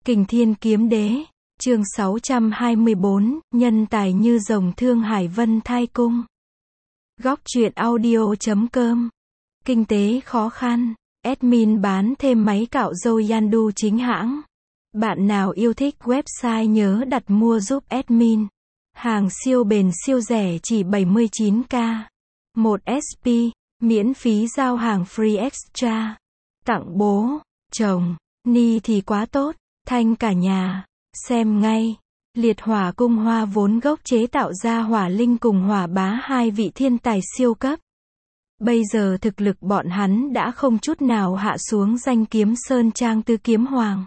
Kình Thiên Kiếm Đế, chương 624, nhân tài như rồng Thương Hải Vân Thai Cung. Góc truyện audio.com. Kinh tế khó khăn, admin bán thêm máy cạo râu Yandu chính hãng. Bạn nào yêu thích website nhớ đặt mua giúp admin. Hàng siêu bền siêu rẻ chỉ 79k. 1 SP, miễn phí giao hàng free extra. Tặng bố, chồng, ni thì quá tốt. Thanh cả nhà, xem ngay. Liệt Hỏa Cung Hoa vốn gốc chế tạo ra Hỏa Linh cùng Hỏa Bá hai vị thiên tài siêu cấp. Bây giờ thực lực bọn hắn đã không chút nào hạ xuống danh kiếm Sơn Trang Tứ Kiếm Hoàng.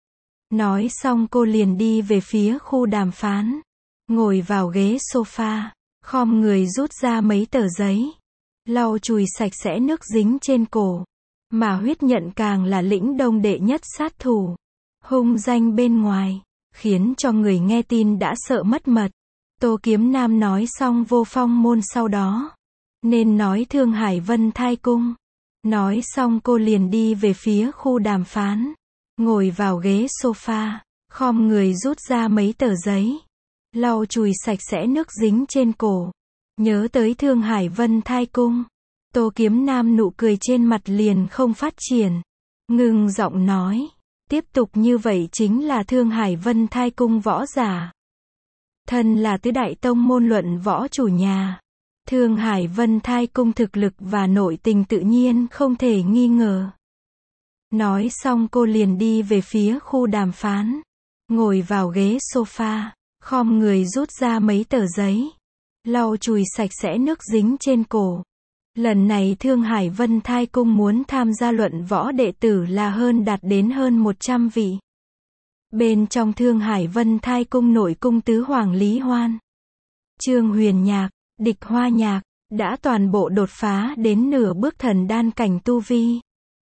Nói xong cô liền đi về phía khu đàm phán. Ngồi vào ghế sofa, khom người rút ra mấy tờ giấy. Lau chùi sạch sẽ nước dính trên cổ. Mà huyết nhận càng là lĩnh đông đệ nhất sát thủ. Hung danh bên ngoài, khiến cho người nghe tin đã sợ mất mật. Tô Kiếm Nam nói xong vô phong môn sau đó. Nên nói Thương Hải Vân Thai Cung. Nói xong cô liền đi về phía khu đàm phán. Ngồi vào ghế sofa, khom người rút ra mấy tờ giấy. Lau chùi sạch sẽ nước dính trên cổ. Nhớ tới Thương Hải Vân Thai Cung. Tô Kiếm Nam nụ cười trên mặt liền không phát triển. Ngừng giọng nói. Tiếp tục như vậy chính là Thương Hải Vân Thai Cung võ giả. Thân là tứ đại tông môn luận võ chủ nhà. Thương Hải Vân Thai Cung thực lực và nội tình tự nhiên không thể nghi ngờ. Nói xong cô liền đi về phía khu đàm phán. Ngồi vào ghế sofa, khom người rút ra mấy tờ giấy. Lau chùi sạch sẽ nước dính trên cổ. Lần này Thương Hải Vân Thai Cung muốn tham gia luận võ đệ tử là đạt đến hơn 100 vị. Bên trong Thương Hải Vân Thai Cung nội cung tứ hoàng Lý Hoan, Trương Huyền Nhạc, Địch Hoa Nhạc, đã toàn bộ đột phá đến nửa bước thần đan cảnh tu vi.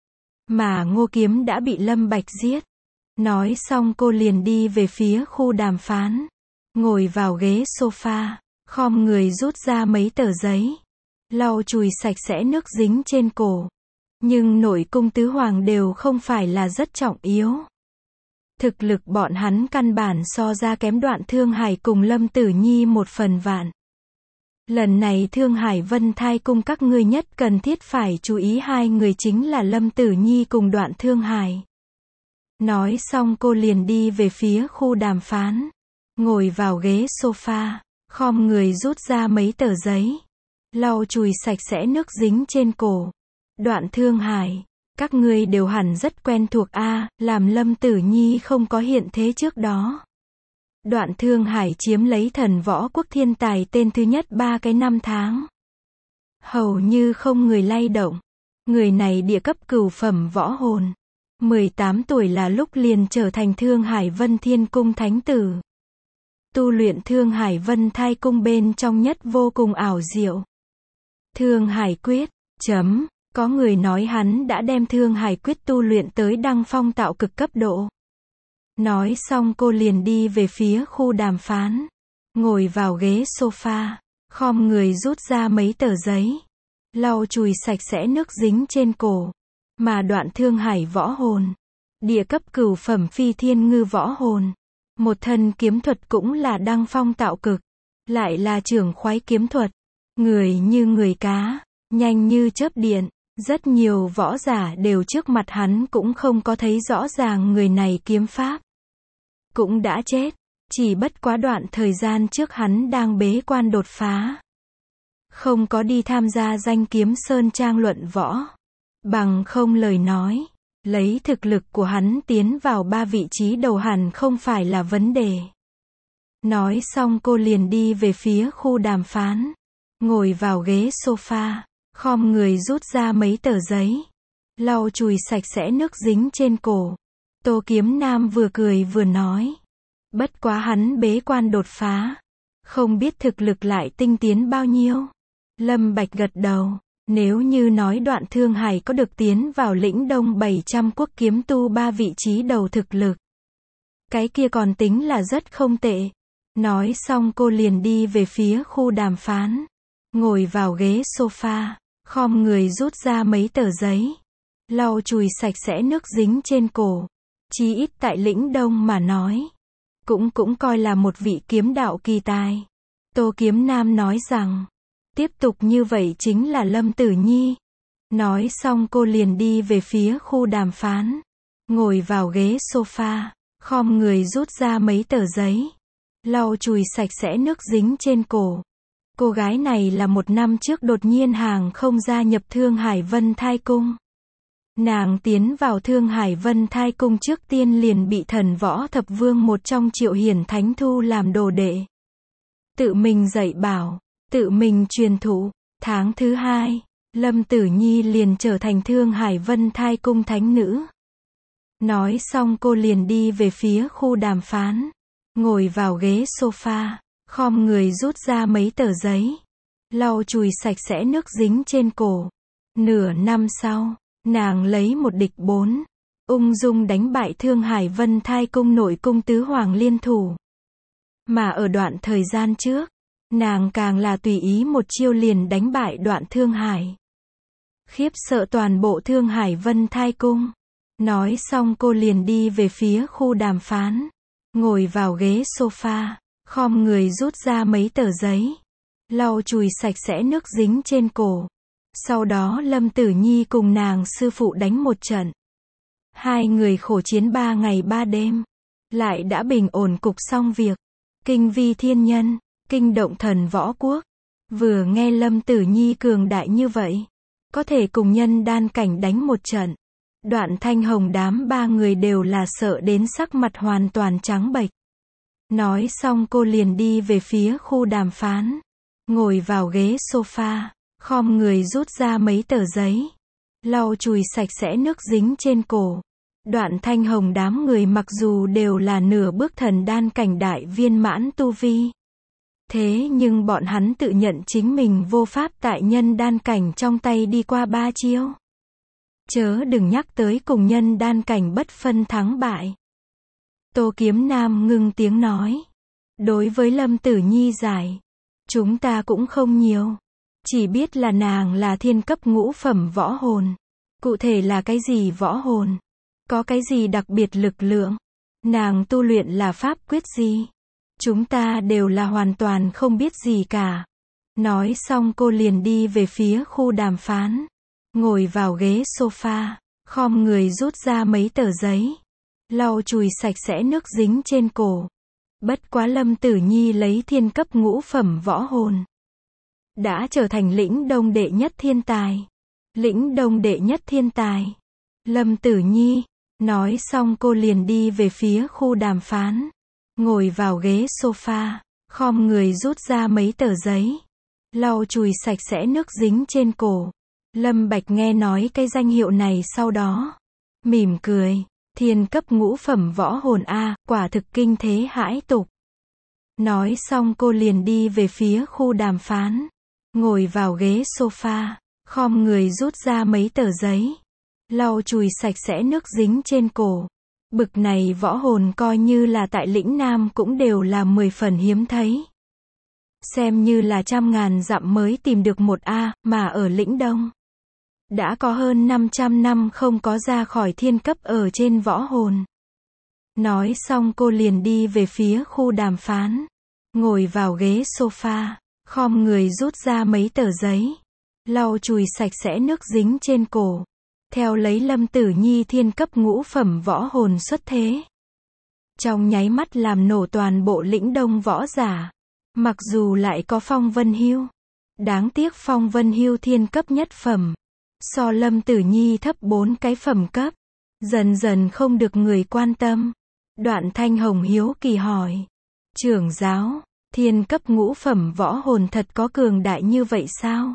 Mà Ngô Kiếm đã bị Lâm Bạch giết. Nói xong cô liền đi về phía khu đàm phán. Ngồi vào ghế sofa, khom người rút ra mấy tờ giấy. Lau chùi sạch sẽ nước dính trên cổ. Nhưng nội cung tứ hoàng đều không phải là rất trọng yếu. Thực lực bọn hắn căn bản so ra kém Đoạn Thương Hải cùng Lâm Tử Nhi 1/1000. Lần này Thương Hải Vân Thai Cung các ngươi nhất cần thiết phải chú ý hai người chính là Lâm Tử Nhi cùng Đoạn Thương Hải. Nói xong cô liền đi về phía khu đàm phán. Ngồi vào ghế sofa, khom người rút ra mấy tờ giấy. Lau chùi sạch sẽ nước dính trên cổ. Đoạn Thương Hải, các ngươi đều hẳn rất quen thuộc làm Lâm Tử Nhi không có hiện thế trước đó. Đoạn Thương Hải chiếm lấy thần võ quốc thiên tài tên thứ nhất 3 cái năm tháng. Hầu như không người lay động. Người này địa cấp cửu phẩm võ hồn. 18 tuổi là lúc liền trở thành Thương Hải Vân Thiên Cung thánh tử. Tu luyện Thương Hải Vân Thai Cung bên trong nhất vô cùng ảo diệu. Thương Hải Quyết, có người nói hắn đã đem Thương Hải Quyết tu luyện tới đăng phong tạo cực cấp độ. Nói xong cô liền đi về phía khu đàm phán. Ngồi vào ghế sofa, khom người rút ra mấy tờ giấy. Lau chùi sạch sẽ nước dính trên cổ. Mà Đoạn Thương Hải võ hồn. Địa cấp cửu phẩm phi thiên ngư võ hồn. Một thân kiếm thuật cũng là đăng phong tạo cực. Lại là trưởng khoái kiếm thuật. Người như người cá, nhanh như chớp điện. Rất nhiều võ giả đều trước mặt hắn cũng không có thấy rõ ràng người này kiếm pháp. Cũng đã chết. Chỉ bất quá đoạn thời gian trước hắn đang bế quan đột phá. Không có đi tham gia danh kiếm Sơn Trang luận võ. Bằng không lời nói, lấy thực lực của hắn tiến vào 3 vị trí đầu hẳn không phải là vấn đề. Nói xong cô liền đi về phía khu đàm phán. Ngồi vào ghế sofa, khom người rút ra mấy tờ giấy. Lau chùi sạch sẽ nước dính trên cổ. Tô Kiếm Nam vừa cười vừa nói. Bất quá hắn bế quan đột phá. Không biết thực lực lại tinh tiến bao nhiêu. Lâm Bạch gật đầu. Nếu như nói Đoạn Thương Hải có được tiến vào lĩnh đông 700 quốc kiếm tu 3 vị trí đầu thực lực. Cái kia còn tính là rất không tệ. Nói xong cô liền đi về phía khu đàm phán. Ngồi vào ghế sofa, khom người rút ra mấy tờ giấy. Lau chùi sạch sẽ nước dính trên cổ. Chí ít tại Lĩnh Đông mà nói. Cũng coi là một vị kiếm đạo kỳ tài. Tô Kiếm Nam nói rằng, tiếp tục như vậy chính là Lâm Tử Nhi. Nói xong cô liền đi về phía khu đàm phán. Ngồi vào ghế sofa, khom người rút ra mấy tờ giấy. Lau chùi sạch sẽ nước dính trên cổ. Cô gái này là 1 năm trước đột nhiên hàng không gia nhập Thương Hải Vân Thai Cung. Nàng tiến vào Thương Hải Vân Thai Cung trước tiên liền bị thần võ thập vương một trong Triệu Hiển Thánh thu làm đồ đệ. Tự mình dạy bảo, tự mình truyền thụ. Tháng thứ 2, Lâm Tử Nhi liền trở thành Thương Hải Vân Thai Cung thánh nữ. Nói xong cô liền đi về phía khu đàm phán. Ngồi vào ghế sofa, khom người rút ra mấy tờ giấy. Lau chùi sạch sẽ nước dính trên cổ. Nửa năm sau, nàng lấy 1 địch 4. Ung dung đánh bại Thương Hải Vân Thai Cung nội cung tứ hoàng liên thủ. Mà ở đoạn thời gian trước, nàng càng là tùy ý một chiêu liền đánh bại Đoạn Thương Hải. Khiếp sợ toàn bộ Thương Hải Vân Thai Cung. Nói xong cô liền đi về phía khu đàm phán. Ngồi vào ghế sofa, khom người rút ra mấy tờ giấy. Lau chùi sạch sẽ nước dính trên cổ. Sau đó Lâm Tử Nhi cùng nàng sư phụ đánh một trận. 2 người khổ chiến 3 ngày 3 đêm. Lại đã bình ổn cục xong việc. Kinh vi thiên nhân, kinh động thần võ quốc. Vừa nghe Lâm Tử Nhi cường đại như vậy, có thể cùng nhân đan cảnh đánh một trận. Đoạn Thanh Hồng đám 3 người đều là sợ đến sắc mặt hoàn toàn trắng bệch. Nói xong cô liền đi về phía khu đàm phán. Ngồi vào ghế sofa, khom người rút ra mấy tờ giấy. Lau chùi sạch sẽ nước dính trên cổ. Đoạn Thanh Hồng đám người mặc dù đều là nửa bước thần đan cảnh đại viên mãn tu vi. Thế nhưng bọn hắn tự nhận chính mình vô pháp tại nhân đan cảnh trong tay đi qua 3 chiêu. Chớ đừng nhắc tới cùng nhân đan cảnh bất phân thắng bại. Tô Kiếm Nam ngưng tiếng nói. Đối với Lâm Tử Nhi giải, chúng ta cũng không nhiều. Chỉ biết là nàng là thiên cấp ngũ phẩm võ hồn. Cụ thể là cái gì võ hồn? Có cái gì đặc biệt lực lượng? Nàng tu luyện là pháp quyết gì? Chúng ta đều là hoàn toàn không biết gì cả. Nói xong cô liền đi về phía khu đàm phán. Ngồi vào ghế sofa, khom người rút ra mấy tờ giấy. Lau chùi sạch sẽ nước dính trên cổ. Bất quá Lâm Tử Nhi lấy thiên cấp ngũ phẩm võ hồn. Đã trở thành Lĩnh Đông đệ nhất thiên tài. Lĩnh Đông đệ nhất thiên tài. Lâm Tử Nhi. Nói xong cô liền đi về phía khu đàm phán. Ngồi vào ghế sofa, khom người rút ra mấy tờ giấy. Lau chùi sạch sẽ nước dính trên cổ. Lâm Bạch nghe nói cái danh hiệu này sau đó. Mỉm cười. Thiên cấp ngũ phẩm võ hồn A, quả thực kinh thế hãi tục. Nói xong cô liền đi về phía khu đàm phán. Ngồi vào ghế sofa, khom người rút ra mấy tờ giấy. Lau chùi sạch sẽ nước dính trên cổ. Bực này võ hồn coi như là tại Lĩnh Nam cũng đều là 10 phần hiếm thấy. Xem như là 100.000 dặm mới tìm được một A, mà ở Lĩnh Đông. Đã có hơn 500 năm không có ra khỏi thiên cấp ở trên võ hồn. Nói xong cô liền đi về phía khu đàm phán. Ngồi vào ghế sofa, khom người rút ra mấy tờ giấy. Lau chùi sạch sẽ nước dính trên cổ. Theo lấy Lâm Tử Nhi thiên cấp ngũ phẩm võ hồn xuất thế. Trong nháy mắt làm nổ toàn bộ Lĩnh Đông võ giả. Mặc dù lại có Phong Vân Hưu. Đáng tiếc Phong Vân Hưu thiên cấp nhất phẩm. So Lâm Tử Nhi thấp 4 cái phẩm cấp. Dần dần không được người quan tâm. Đoạn Thanh Hồng hiếu kỳ hỏi. Trưởng giáo, thiên cấp ngũ phẩm võ hồn thật có cường đại như vậy sao?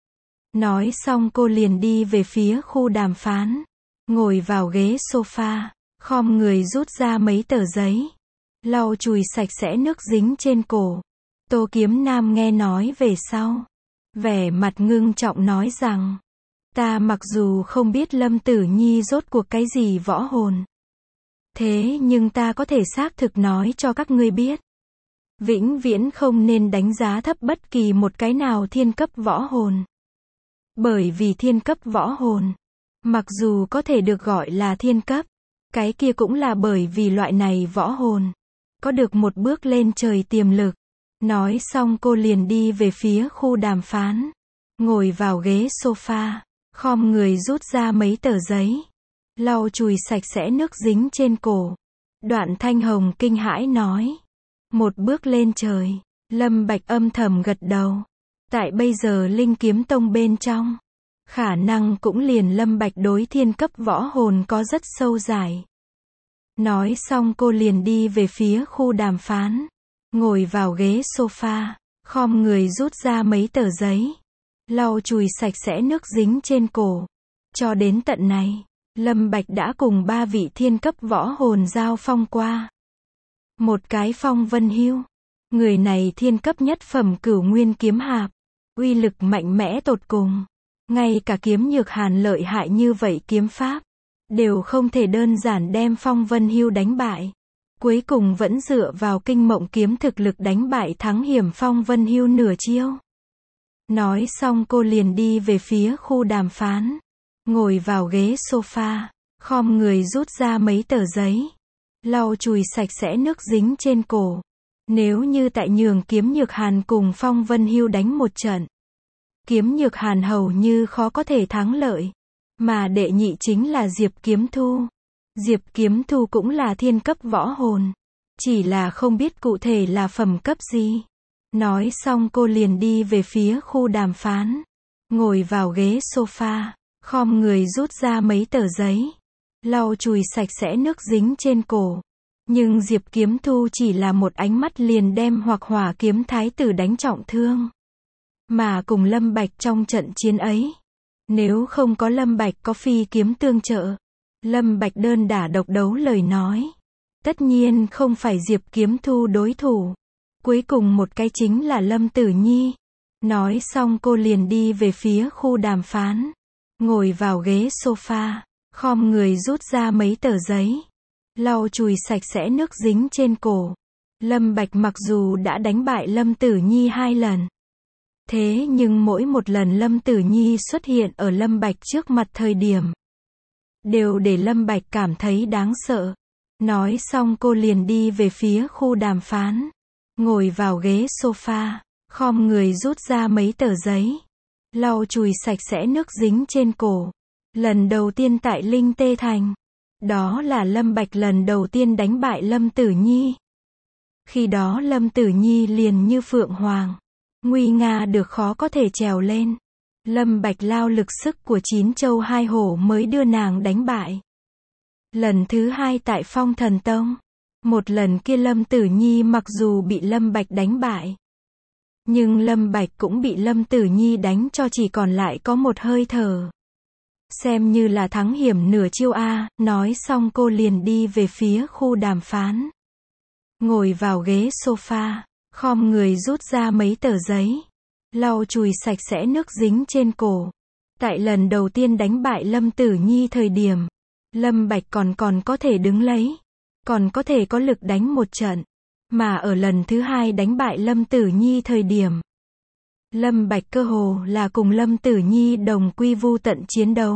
Nói xong cô liền đi về phía khu đàm phán. Ngồi vào ghế sofa, khom người rút ra mấy tờ giấy. Lau chùi sạch sẽ nước dính trên cổ. Tô Kiếm Nam nghe nói về sau. Vẻ mặt ngưng trọng nói rằng. Ta mặc dù không biết Lâm Tử Nhi rốt cuộc cái gì võ hồn. Thế nhưng ta có thể xác thực nói cho các ngươi biết. Vĩnh viễn không nên đánh giá thấp bất kỳ một cái nào thiên cấp võ hồn. Bởi vì thiên cấp võ hồn, mặc dù có thể được gọi là thiên cấp, Cái kia cũng là bởi vì loại này võ hồn có được một bước lên trời tiềm lực. Nói xong cô liền đi về phía khu đàm phán, ngồi vào ghế sofa, khom người rút ra mấy tờ giấy, lau chùi sạch sẽ nước dính trên cổ. Đoạn Thanh Hồng kinh hãi nói, một bước lên trời. Lâm Bạch âm thầm gật đầu. Tại bây giờ Linh Kiếm Tông bên trong, khả năng cũng liền Lâm Bạch đối thiên cấp võ hồn có rất sâu dài. Nói xong cô liền đi về phía khu đàm phán, ngồi vào ghế sofa, khom người rút ra mấy tờ giấy, lau chùi sạch sẽ nước dính trên cổ. Cho đến tận này, Lâm Bạch đã cùng 3 vị thiên cấp võ hồn giao phong qua. Một cái Phong Vân Hưu, người này thiên cấp nhất phẩm Cửu Nguyên kiếm hạp, uy lực mạnh mẽ tột cùng. Ngay cả Kiếm Nhược Hàn lợi hại như vậy kiếm pháp, đều không thể đơn giản đem Phong Vân Hưu đánh bại. Cuối cùng vẫn dựa vào Kinh Mộng kiếm thực lực đánh bại thắng hiểm Phong Vân Hưu nửa chiêu. Nói xong cô liền đi về phía khu đàm phán, ngồi vào ghế sofa, khom người rút ra mấy tờ giấy, lau chùi sạch sẽ nước dính trên cổ. Nếu như tại nhường Kiếm Nhược Hàn cùng Phong Vân Hưu đánh một trận, Kiếm Nhược Hàn hầu như khó có thể thắng lợi. Mà đệ nhị chính là Diệp Kiếm Thu. Diệp Kiếm Thu cũng là thiên cấp võ hồn, chỉ là không biết cụ thể là phẩm cấp gì. Nói xong cô liền đi về phía khu đàm phán, ngồi vào ghế sofa, khom người rút ra mấy tờ giấy, lau chùi sạch sẽ nước dính trên cổ. Nhưng Diệp Kiếm Thu chỉ là một ánh mắt liền đem Hoặc Hỏa kiếm thái tử đánh trọng thương. Mà cùng Lâm Bạch trong trận chiến ấy, nếu không có Lâm Bạch có phi kiếm tương trợ, Lâm Bạch đơn đả độc đấu lời nói, tất nhiên không phải Diệp Kiếm Thu đối thủ. Cuối cùng một cái chính là Lâm Tử Nhi. Nói xong cô liền đi về phía khu đàm phán, ngồi vào ghế sofa, khom người rút ra mấy tờ giấy, lau chùi sạch sẽ nước dính trên cổ. Lâm Bạch mặc dù đã đánh bại Lâm Tử Nhi 2 lần, thế nhưng mỗi một lần Lâm Tử Nhi xuất hiện ở Lâm Bạch trước mặt thời điểm, đều để Lâm Bạch cảm thấy đáng sợ. Nói xong cô liền đi về phía khu đàm phán, ngồi vào ghế sofa, khom người rút ra mấy tờ giấy, lau chùi sạch sẽ nước dính trên cổ. Lần đầu tiên tại Linh Tê Thành, đó là Lâm Bạch lần đầu tiên đánh bại Lâm Tử Nhi. Khi đó Lâm Tử Nhi liền như phượng hoàng, nguy nga được khó có thể trèo lên. Lâm Bạch lao lực sức của 9 châu 2 hổ mới đưa nàng đánh bại. Lần thứ 2 tại Phong Thần Tông, một lần kia Lâm Tử Nhi mặc dù bị Lâm Bạch đánh bại, nhưng Lâm Bạch cũng bị Lâm Tử Nhi đánh cho chỉ còn lại có một hơi thở. Xem như là thắng hiểm nửa chiêu a. Nói xong cô liền đi về phía khu đàm phán, ngồi vào ghế sofa, khom người rút ra mấy tờ giấy, lau chùi sạch sẽ nước dính trên cổ. Tại lần đầu tiên đánh bại Lâm Tử Nhi thời điểm, Lâm Bạch còn có thể đứng lấy, còn có thể có lực đánh một trận. Mà ở lần thứ 2 đánh bại Lâm Tử Nhi thời điểm, Lâm Bạch cơ hồ là cùng Lâm Tử Nhi đồng quy vu tận chiến đấu.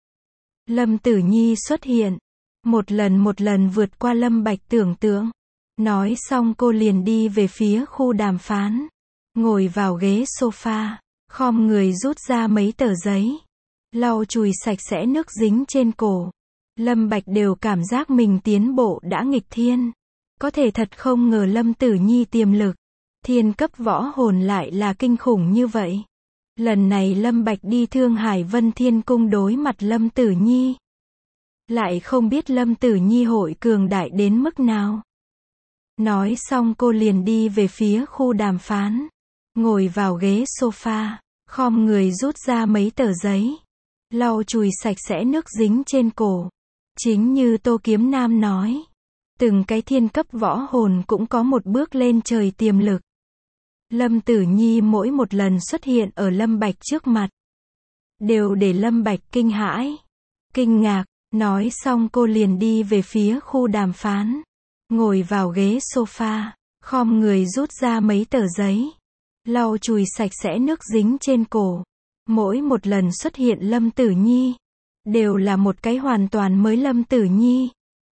Lâm Tử Nhi xuất hiện, một lần vượt qua Lâm Bạch tưởng tượng. Nói xong cô liền đi về phía khu đàm phán, ngồi vào ghế sofa, khom người rút ra mấy tờ giấy, lau chùi sạch sẽ nước dính trên cổ. Lâm Bạch đều cảm giác mình tiến bộ đã nghịch thiên. Có thể thật không ngờ Lâm Tử Nhi tiềm lực, thiên cấp võ hồn lại là kinh khủng như vậy. Lần này Lâm Bạch đi Thương Hải Vân Thiên Cung đối mặt Lâm Tử Nhi, lại không biết Lâm Tử Nhi hội cường đại đến mức nào. Nói xong cô liền đi về phía khu đàm phán, ngồi vào ghế sofa, khom người rút ra mấy tờ giấy, lau chùi sạch sẽ nước dính trên cổ. Chính như Tô Kiếm Nam nói, từng cái thiên cấp võ hồn cũng có một bước lên trời tiềm lực. Lâm Tử Nhi mỗi một lần xuất hiện ở Lâm Bạch trước mặt, đều để Lâm Bạch kinh hãi, kinh ngạc. Nói xong cô liền đi về phía khu đàm phán, ngồi vào ghế sofa, khom người rút ra mấy tờ giấy, lau chùi sạch sẽ nước dính trên cổ. Mỗi một lần xuất hiện Lâm Tử Nhi, đều là một cái hoàn toàn mới Lâm Tử Nhi.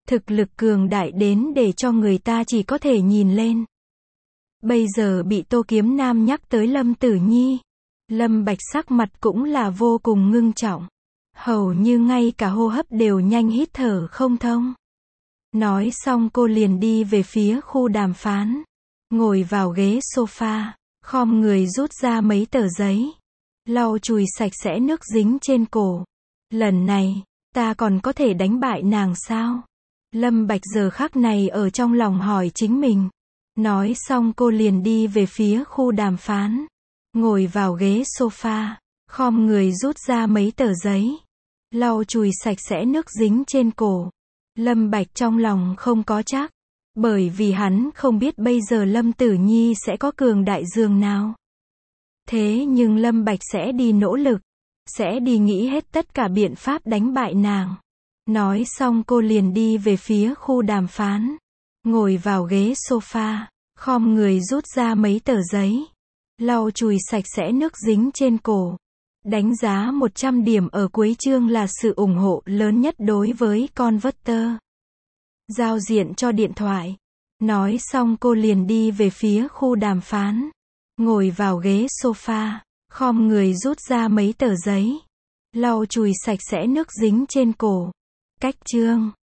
Thực lực cường đại đến để cho người ta chỉ có thể nhìn lên. Bây giờ bị Tô Kiếm Nam nhắc tới Lâm Tử Nhi. Lâm Bạch sắc mặt cũng là vô cùng ngưng trọng. Hầu như ngay cả hô hấp đều nhanh hít thở không thông. Nói xong cô liền đi về phía khu đàm phán. Ngồi vào ghế sofa, khom người rút ra mấy tờ giấy. Lau chùi sạch sẽ nước dính trên cổ. Lần này, ta còn có thể đánh bại nàng sao? Lâm Bạch giờ khắc này ở trong lòng hỏi chính mình. Nói xong cô liền đi về phía khu đàm phán. Ngồi vào ghế sofa, khom người rút ra mấy tờ giấy. Lau chùi sạch sẽ nước dính trên cổ. Lâm Bạch trong lòng không có chắc. Bởi vì hắn không biết bây giờ Lâm Tử Nhi sẽ có cường đại dường nào. Thế nhưng Lâm Bạch sẽ đi nỗ lực. Sẽ đi nghĩ hết tất cả biện pháp đánh bại nàng. Nói xong cô liền đi về phía khu đàm phán. Ngồi vào ghế sofa, khom người rút ra mấy tờ giấy. Lau chùi sạch sẽ nước dính trên cổ. Đánh giá 100 điểm ở cuối chương là sự ủng hộ lớn nhất đối với Converter. Giao diện cho điện thoại. Nói xong cô liền đi về phía khu đàm phán. Ngồi vào ghế sofa, khom người rút ra mấy tờ giấy. Lau chùi sạch sẽ nước dính trên cổ. Cách chương